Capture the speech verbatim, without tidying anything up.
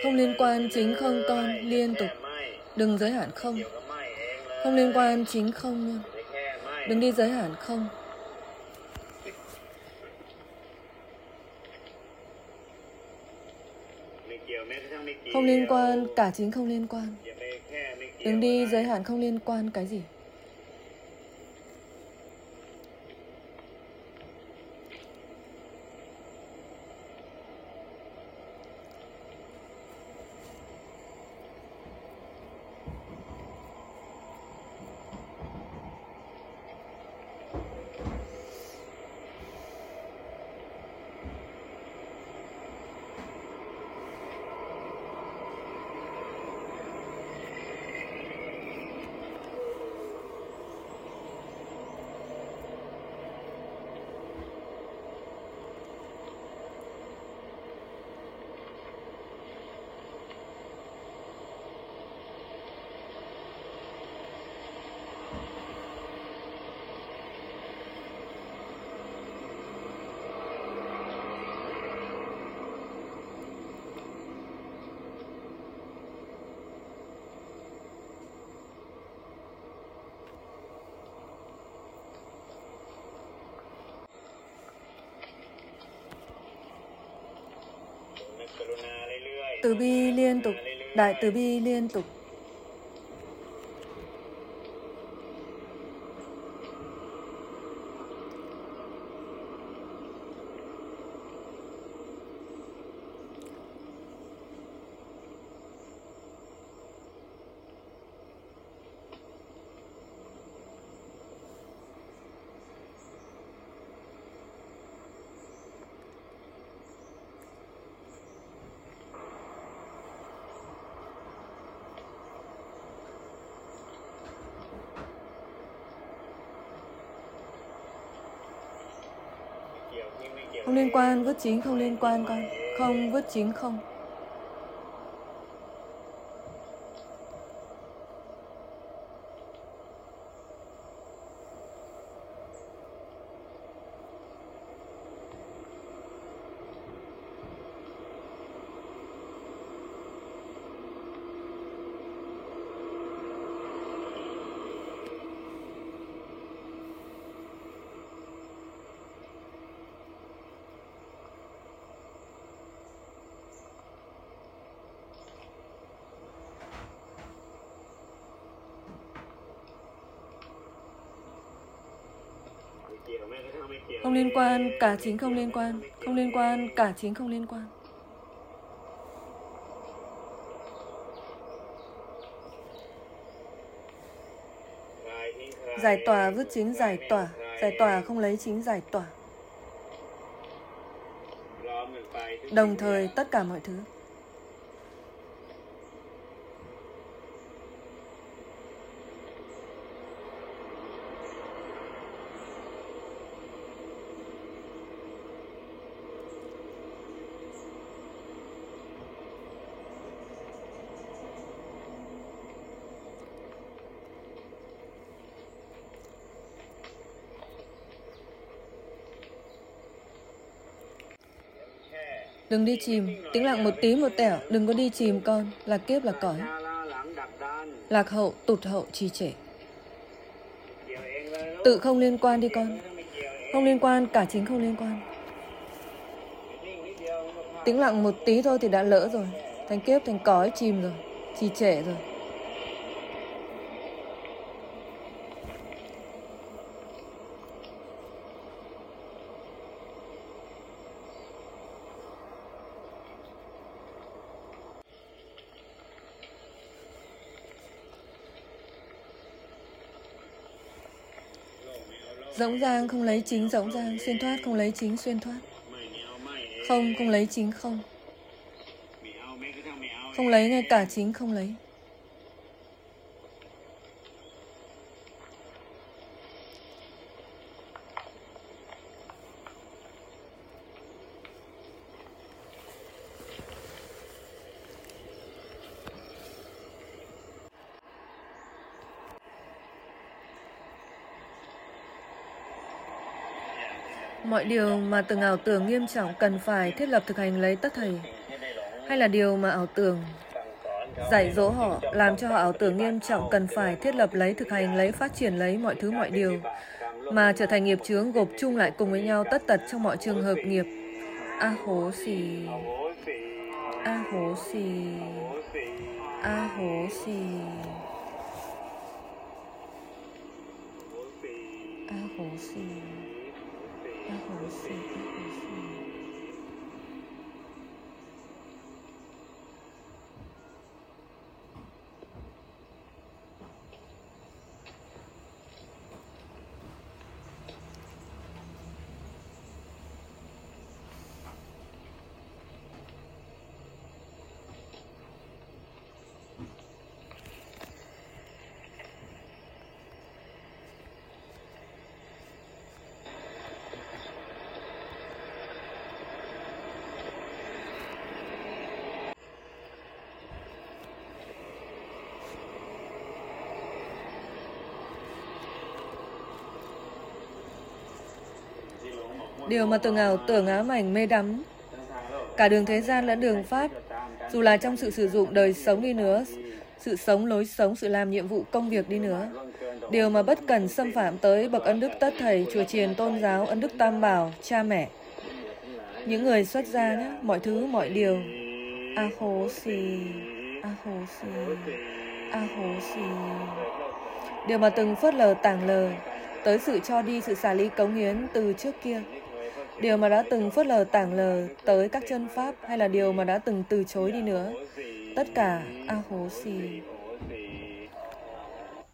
Không liên quan chính không con, liên tục. Đừng giới hạn không. Không liên quan chính không luôn. Đừng đi giới hạn không. Không liên quan, cả chính không liên quan. Đừng đi giới hạn không liên quan cái gì. Từ bi liên tục, đại từ bi liên tục. Không liên quan, vứt chính không liên quan con. Không, vứt chính không. Không liên quan, cả chính không liên quan. Không liên quan, cả chính không liên quan. Giải tỏa, vứt chính giải tỏa. Giải tỏa, không lấy chính giải tỏa. Đồng thời tất cả mọi thứ. Đừng đi chìm, tĩnh lặng một tí một tẻo, đừng có đi chìm con, lạc kiếp là cõi. Lạc hậu, tụt hậu, trì trệ. Tự không liên quan đi con. Không liên quan, cả chính không liên quan. Tĩnh lặng một tí thôi thì đã lỡ rồi. Thành kiếp, thành cõi, chìm rồi, trì trệ rồi. Rỗng rang không lấy chính rỗng rang, xuyên thoát không lấy chính xuyên thoát. Không không lấy chính không. Không lấy ngay cả chính không lấy. Mọi điều mà từng ảo tưởng nghiêm trọng cần phải thiết lập thực hành lấy tất thảy. hay là điều mà ảo tưởng dạy dỗ họ, làm cho họ ảo tưởng nghiêm trọng cần phải thiết lập lấy, thực hành lấy, phát triển lấy mọi thứ mọi điều, mà trở thành nghiệp chướng gộp chung lại cùng với nhau tất tật trong mọi trường hợp nghiệp. A hố xì, a hố xì, a hố xì, a hố xì, a hố xì, a hố xì. Điều mà từng ảo tưởng ám ảnh mê đắm, cả đường thế gian lẫn đường Pháp, dù là trong sự sử dụng đời sống đi nữa, sự sống, lối sống, sự làm nhiệm vụ, công việc đi nữa, điều mà bất cần xâm phạm tới bậc ân đức tất thầy, chùa chiền, tôn giáo, ân đức tam bảo, cha mẹ, những người xuất gia nhé, mọi thứ, mọi điều. A hố xì, a hố xì, a hố xì. Điều mà từng phớt lờ tảng lờ tới sự cho đi, sự xả ly cống hiến từ trước kia, điều mà đã từng phớt lờ tảng lờ tới các chân pháp, hay là điều mà đã từng từ chối đi nữa, tất cả a hố xì.